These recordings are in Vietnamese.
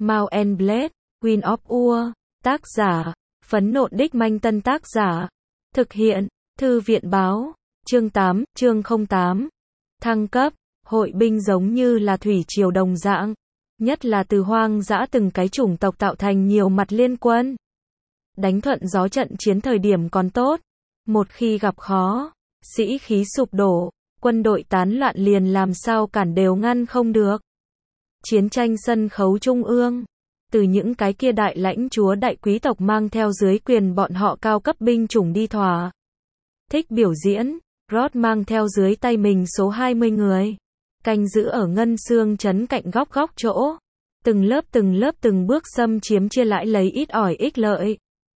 Mount and Blade, Wind of Ur, tác giả, Phấn Nộn Đích Manh Tân tác giả, thực hiện, Thư viện báo, chương 8, chương 08, thăng cấp, hội binh giống như là thủy triều đồng dạng, nhất là từ hoang dã từng cái chủng tộc tạo thành nhiều mặt liên quân. Đánh thuận gió trận chiến thời điểm còn tốt, một khi gặp khó, sĩ khí sụp đổ, quân đội tán loạn liền làm sao cản đều ngăn không được. Chiến tranh sân khấu trung ương, từ những cái kia đại lãnh chúa đại quý tộc mang theo dưới quyền bọn họ cao cấp binh chủng đi thỏa thích biểu diễn, Roth mang theo dưới tay mình số 20 người, canh giữ ở ngân xương trấn cạnh góc chỗ, từng lớp từng bước xâm chiếm chia lãi lấy ít ỏi ích lợi.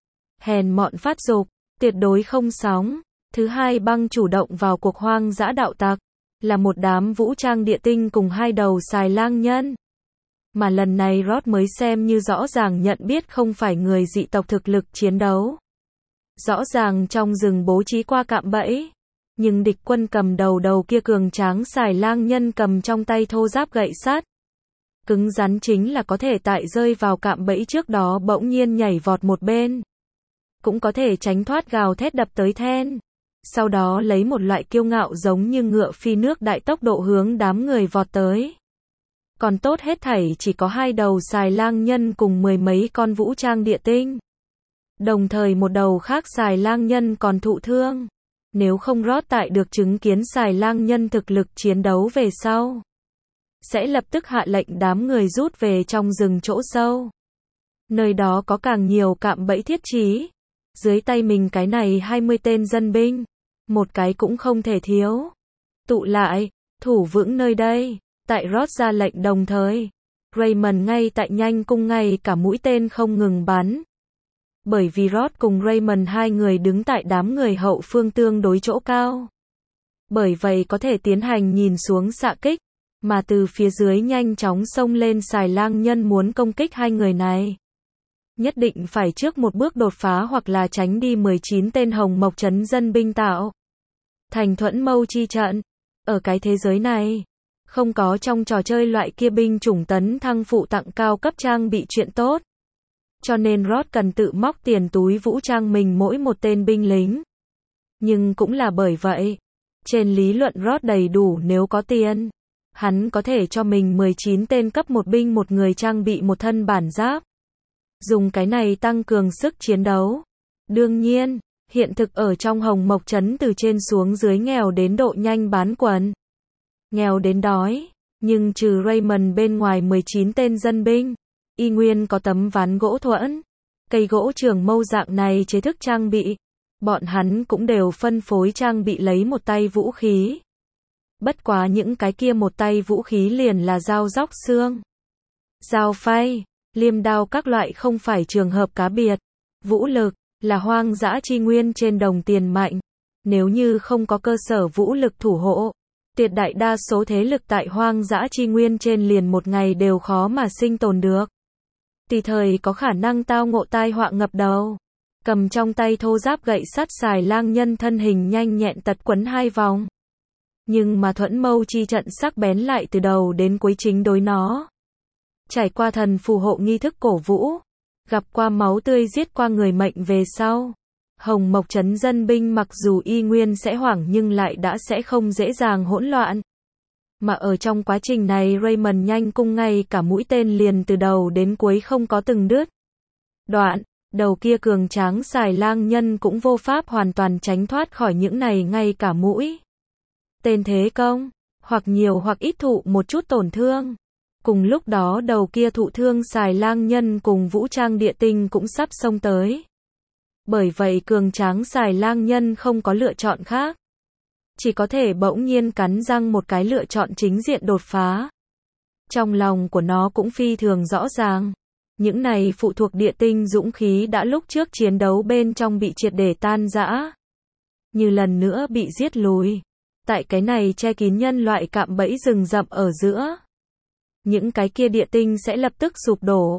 Hèn mọn phát dục, tuyệt đối không sóng. Thứ hai băng chủ động vào cuộc hoang dã đạo tặc, là một đám vũ trang địa tinh cùng hai đầu xài lang nhân. Mà lần này Roth mới xem như rõ ràng nhận biết không phải người dị tộc thực lực chiến đấu. Rõ ràng trong rừng bố trí qua cạm bẫy, nhưng địch quân cầm đầu kia cường tráng xài lang nhân cầm trong tay thô giáp gậy sắt. Cứng rắn chính là có thể tại rơi vào cạm bẫy trước đó bỗng nhiên nhảy vọt một bên. Cũng có thể tránh thoát gào thét đập tới then. Sau đó lấy một loại kiêu ngạo giống như ngựa phi nước đại tốc độ hướng đám người vọt tới. Còn tốt hết thảy chỉ có hai đầu xài lang nhân cùng mười mấy con vũ trang địa tinh. Đồng thời một đầu khác xài lang nhân còn thụ thương. Nếu không Roth tại được chứng kiến xài lang nhân thực lực chiến đấu về sau, sẽ lập tức hạ lệnh đám người rút về trong rừng chỗ sâu. Nơi đó có càng nhiều cạm bẫy thiết trí. Dưới tay mình cái này 20 tên dân binh, một cái cũng không thể thiếu. Tụ lại, thủ vững nơi đây. Tại Roth ra lệnh đồng thời, Raymond ngay tại nhanh cung ngay cả mũi tên không ngừng bắn. Bởi vì Roth cùng Raymond hai người đứng tại đám người hậu phương tương đối chỗ cao. Bởi vậy có thể tiến hành nhìn xuống xạ kích, mà từ phía dưới nhanh chóng xông lên xài lang nhân muốn công kích hai người này. Nhất định phải trước một bước đột phá hoặc là tránh đi 19 tên hồng mộc trấn dân binh tạo thành thuẫn mâu chi trận. Ở cái thế giới này, không có trong trò chơi loại kia binh chủng tấn thăng phụ tặng cao cấp trang bị chuyện tốt. Cho nên Roth cần tự móc tiền túi vũ trang mình mỗi một tên binh lính. Nhưng cũng là bởi vậy, trên lý luận Roth đầy đủ nếu có tiền. Hắn có thể cho mình 19 tên cấp một binh một người trang bị một thân bản giáp. Dùng cái này tăng cường sức chiến đấu. Đương nhiên, hiện thực ở trong hồng mộc trấn từ trên xuống dưới nghèo đến độ nhanh bán quần. Nghèo đến đói, nhưng trừ Raymond bên ngoài 19 tên dân binh, y nguyên có tấm ván gỗ thuẫn, cây gỗ trường mâu dạng này chế thức trang bị. Bọn hắn cũng đều phân phối trang bị lấy một tay vũ khí. Bất quá những cái kia một tay vũ khí liền là dao róc xương, dao phay, liêm đao các loại không phải trường hợp cá biệt. Vũ lực là hoang dã chi nguyên trên đồng tiền mạnh. Nếu như không có cơ sở vũ lực thủ hộ, tuyệt đại đa số thế lực tại hoang dã chi nguyên trên liền một ngày đều khó mà sinh tồn được. Tùy thời có khả năng tao ngộ tai họa ngập đầu. Cầm trong tay thô giáp gậy sắt xài lang nhân thân hình nhanh nhẹn tật quấn hai vòng. Nhưng mà thuẫn mâu chi trận sắc bén lại từ đầu đến cuối chính đối nó. Trải qua thần phù hộ nghi thức cổ vũ, gặp qua máu tươi giết qua người mệnh về sau, hồng mộc trấn dân binh mặc dù y nguyên sẽ hoảng nhưng lại đã sẽ không dễ dàng hỗn loạn. Mà ở trong quá trình này Raymond nhanh cung ngay cả mũi tên liền từ đầu đến cuối không có từng đứt đoạn. Đầu kia cường tráng xài lang nhân cũng vô pháp hoàn toàn tránh thoát khỏi những này ngay cả mũi tên thế công, hoặc nhiều hoặc ít thụ một chút tổn thương. Cùng lúc đó đầu kia thụ thương xài lang nhân cùng vũ trang địa tinh cũng sắp xông tới. Bởi vậy cường tráng xài lang nhân không có lựa chọn khác. Chỉ có thể bỗng nhiên cắn răng một cái lựa chọn chính diện đột phá. Trong lòng của nó cũng phi thường rõ ràng. Những này phụ thuộc địa tinh dũng khí đã lúc trước chiến đấu bên trong bị triệt để tan rã. Như lần nữa bị giết lùi. Tại cái này che kín nhân loại cạm bẫy rừng rậm ở giữa. Những cái kia địa tinh sẽ lập tức sụp đổ.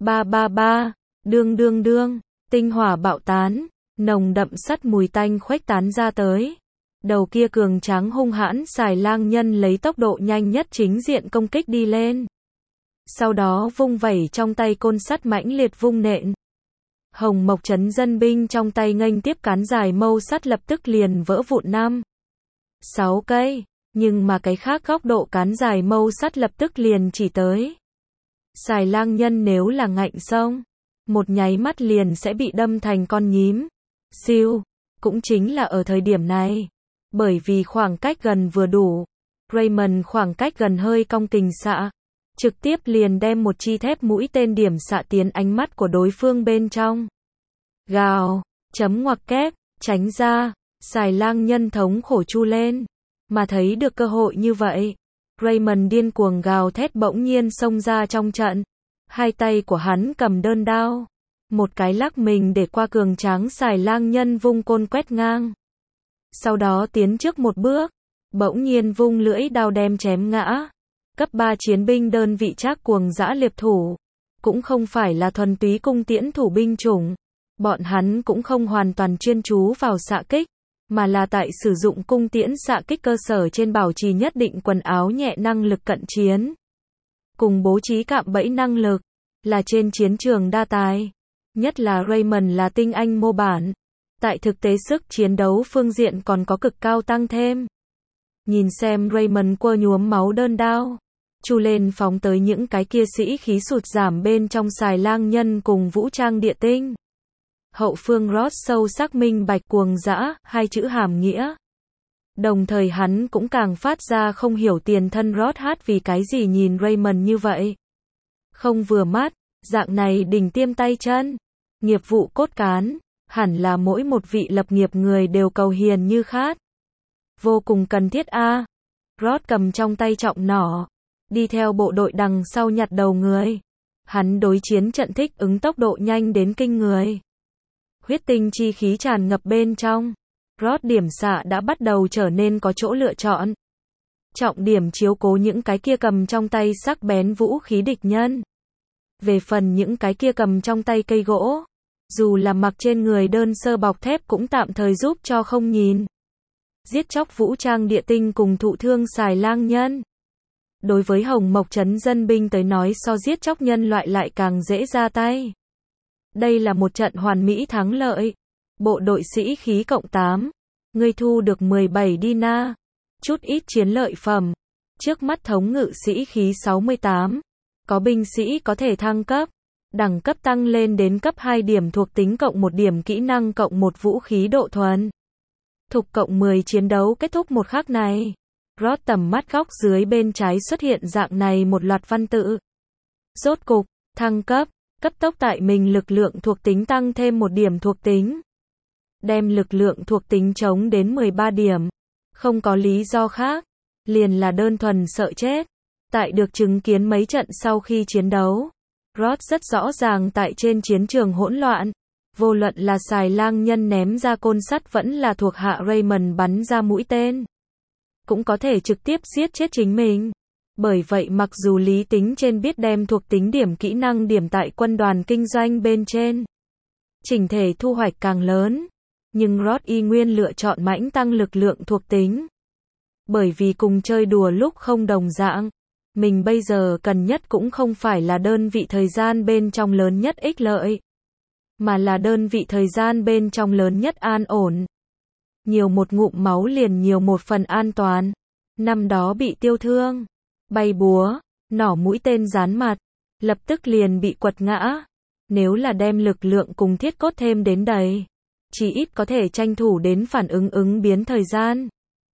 Đương, tinh hỏa bạo tán, nồng đậm sắt mùi tanh khuếch tán ra tới. Đầu kia cường tráng hung hãn xài lang nhân lấy tốc độ nhanh nhất chính diện công kích đi lên. sau đó vung vẩy trong tay côn sắt mãnh liệt vung nện. Hồng Mộc Trấn dân binh trong tay nghênh tiếp cán dài mâu sắt lập tức liền vỡ vụn 5-6 cây, nhưng mà cái khác góc độ cán dài mâu sắt lập tức liền chỉ tới. Xài Lang Nhân nếu là ngạnh xông, một nháy mắt liền sẽ bị đâm thành con nhím. Siêu, cũng chính là ở thời điểm này, bởi vì khoảng cách gần vừa đủ, Raymond khoảng cách gần hơi cong kình xạ, trực tiếp liền đem một chi thép mũi tên điểm xạ tiến ánh mắt của đối phương bên trong. Gào, chấm ngoặc kép, tránh ra, Xài Lang Nhân thống khổ chu lên, mà thấy được cơ hội như vậy, Raymond điên cuồng gào thét bỗng nhiên xông ra trong trận, hai tay của hắn cầm đơn đao, một cái lắc mình để qua cường tráng Xài Lang Nhân vung côn quét ngang. Sau đó tiến trước một bước, bỗng nhiên vung lưỡi đao đem chém ngã. Cấp 3 chiến binh đơn vị trác cuồng dã liệp thủ, cũng không phải là thuần túy cung tiễn thủ binh chủng, bọn hắn cũng không hoàn toàn chuyên chú vào xạ kích, mà là tại sử dụng cung tiễn xạ kích cơ sở trên bảo trì nhất định quần áo nhẹ năng lực cận chiến, cùng bố trí cạm bẫy năng lực, là trên chiến trường đa tài, nhất là Raymond là tinh anh mô bản, tại thực tế sức chiến đấu phương diện còn có cực cao tăng thêm. Nhìn xem Raymond quơ nhuốm máu đơn đao, chu lên phóng tới những cái kia sĩ khí sụt giảm bên trong Xài Lang Nhân cùng vũ trang địa tinh. Hậu phương Ross sâu sắc minh bạch cuồng dã, hai chữ hàm nghĩa. Đồng thời hắn cũng càng phát ra không hiểu tiền thân Ross hát vì cái gì nhìn Raymond như vậy. Không vừa mắt, dạng này đỉnh tiêm tay chân, nghiệp vụ cốt cán, hẳn là mỗi một vị lập nghiệp người đều cầu hiền như khát. Vô cùng cần thiết a. Ross cầm trong tay trọng nỏ, đi theo bộ đội đằng sau nhặt đầu người. Hắn đối chiến trận thích ứng tốc độ nhanh đến kinh người. Huyết tinh chi khí tràn ngập bên trong. Ross điểm xạ đã bắt đầu trở nên có chỗ lựa chọn. Trọng điểm chiếu cố những cái kia cầm trong tay sắc bén vũ khí địch nhân. Về phần những cái kia cầm trong tay cây gỗ, dù là mặc trên người đơn sơ bọc thép cũng tạm thời giúp cho không nhìn. Giết chóc vũ trang địa tinh cùng thụ thương Xài Lang Nhân. Đối với Hồng Mộc Trấn dân binh tới nói so giết chóc nhân loại lại càng dễ ra tay. Đây là một trận hoàn mỹ thắng lợi. Bộ đội sĩ khí cộng 8. Ngươi thu được 17 dinar. Chút ít chiến lợi phẩm. Trước mắt thống ngự sĩ khí 68. Có binh sĩ có thể thăng cấp. Đẳng cấp tăng lên đến cấp 2 điểm thuộc tính cộng 1 điểm kỹ năng cộng 1 vũ khí độ thuần. Thục cộng 10 chiến đấu kết thúc một khắc này. Ross tầm mắt góc dưới bên trái xuất hiện dạng này một loạt văn tự. Rốt cục, thăng cấp, cấp tốc tại mình lực lượng thuộc tính tăng thêm 1 điểm thuộc tính. Đem lực lượng thuộc tính chống đến 13 điểm. Không có lý do khác. Liền là đơn thuần sợ chết. Tại được chứng kiến mấy trận sau khi chiến đấu, Ross rất rõ ràng tại trên chiến trường hỗn loạn. Vô luận là Xài Lang Nhân ném ra côn sắt vẫn là thuộc hạ Raymond bắn ra mũi tên, cũng có thể trực tiếp giết chết chính mình. Bởi vậy mặc dù lý tính trên biết đem thuộc tính điểm kỹ năng điểm tại quân đoàn kinh doanh bên trên, chỉnh thể thu hoạch càng lớn, nhưng Ross y nguyên lựa chọn mãnh tăng lực lượng thuộc tính. Bởi vì cùng chơi đùa lúc không đồng dạng, mình bây giờ cần nhất cũng không phải là đơn vị thời gian bên trong lớn nhất ích lợi, mà là đơn vị thời gian bên trong lớn nhất an ổn. Nhiều một ngụm máu liền nhiều một phần an toàn. Năm đó bị tiêu thương, bay búa, nỏ mũi tên dán mặt, lập tức liền bị quật ngã. Nếu là đem lực lượng cùng thiết cốt thêm đến đầy, chỉ ít có thể tranh thủ đến phản ứng biến thời gian.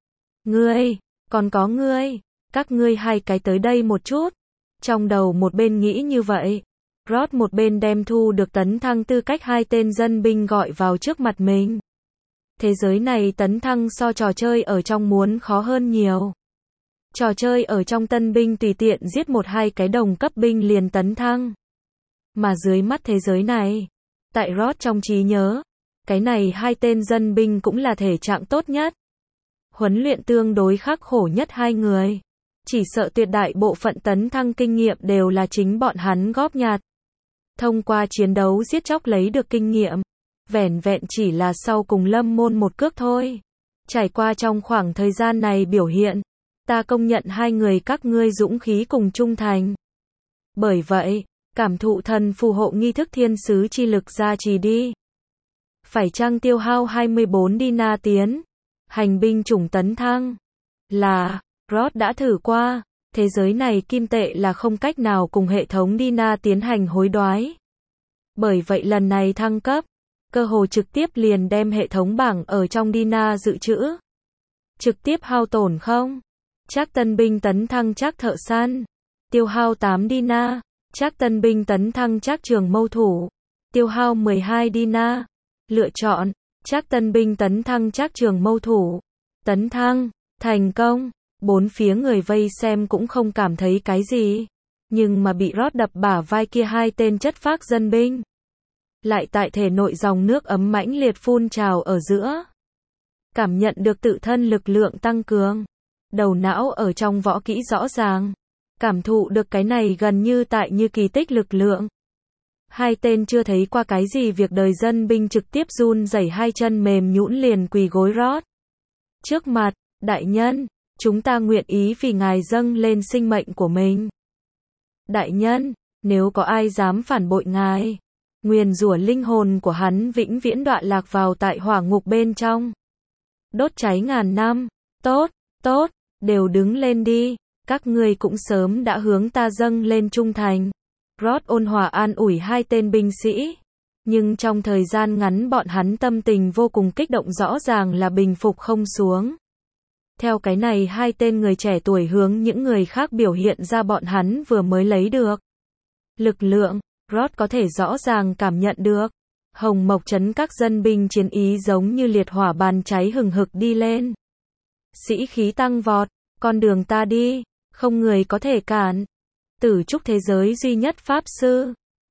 Ngươi, còn có ngươi, các ngươi hai cái tới đây một chút. Trong đầu một bên nghĩ như vậy, Ross một bên đem thu được tấn thăng tư cách hai tên dân binh gọi vào trước mặt mình. Thế giới này tấn thăng so trò chơi ở trong muốn khó hơn nhiều. Trò chơi ở trong tân binh tùy tiện giết 1-2 cái đồng cấp binh liền tấn thăng. Mà dưới mắt thế giới này, tại Ross trong trí nhớ, cái này hai tên dân binh cũng là thể trạng tốt nhất. Huấn luyện tương đối khắc khổ nhất hai người. Chỉ sợ tuyệt đại bộ phận tấn thăng kinh nghiệm đều là chính bọn hắn góp nhặt. Thông qua chiến đấu giết chóc lấy được kinh nghiệm. Vẻn vẹn chỉ là sau cùng Lâm Môn một cước thôi. Trải qua trong khoảng thời gian này biểu hiện, ta công nhận hai người các ngươi dũng khí cùng trung thành. Bởi vậy, cảm thụ thần phù hộ nghi thức thiên sứ chi lực gia trì đi. Phải chăng tiêu hao 24 Dina tiến? Hành binh chủng tấn thăng. Là, Rod đã thử qua, thế giới này kim tệ là không cách nào cùng hệ thống Dina tiến hành hối đoái. Bởi vậy lần này thăng cấp, cơ hồ trực tiếp liền đem hệ thống bảng ở trong Dina dự trữ. Trực tiếp hao tổn không? Chắc tân binh tấn thăng chắc thợ săn. Tiêu hao 8 Dina. Chắc tân binh tấn thăng chắc trường mâu thủ. Tiêu hao 12 Dina. Lựa chọn. Chắc tân binh tấn thăng chắc trường mâu thủ. Tấn thăng. Thành công. Bốn phía người vây xem cũng không cảm thấy cái gì. Nhưng mà bị Rod đập bả vai kia hai tên chất phác dân binh. Lại tại thể nội dòng nước ấm mãnh liệt phun trào ở giữa. Cảm nhận được tự thân lực lượng tăng cường. Đầu não ở trong võ kỹ rõ ràng. Cảm thụ được cái này gần như tại như kỳ tích lực lượng. Hai tên chưa thấy qua cái gì việc đời dân binh trực tiếp run rẩy hai chân mềm nhũn liền quỳ gối Rod trước mặt, đại nhân, chúng ta nguyện ý vì ngài dâng lên sinh mệnh của mình. Đại nhân, nếu có ai dám phản bội ngài, nguyền rủa linh hồn của hắn vĩnh viễn đọa lạc vào tại hỏa ngục bên trong. Đốt cháy ngàn năm, tốt, tốt, đều đứng lên đi, các ngươi cũng sớm đã hướng ta dâng lên trung thành. Rod ôn hòa an ủi hai tên binh sĩ, nhưng trong thời gian ngắn bọn hắn tâm tình vô cùng kích động rõ ràng là bình phục không xuống. Theo cái này hai tên người trẻ tuổi hướng những người khác biểu hiện ra bọn hắn vừa mới lấy được. Lực lượng, Rod có thể rõ ràng cảm nhận được. Hồng Mộc trấn các dân binh chiến ý giống như liệt hỏa bàn cháy hừng hực đi lên. Sĩ khí tăng vọt, con đường ta đi, không người có thể cản. Tử trúc thế giới duy nhất pháp sư.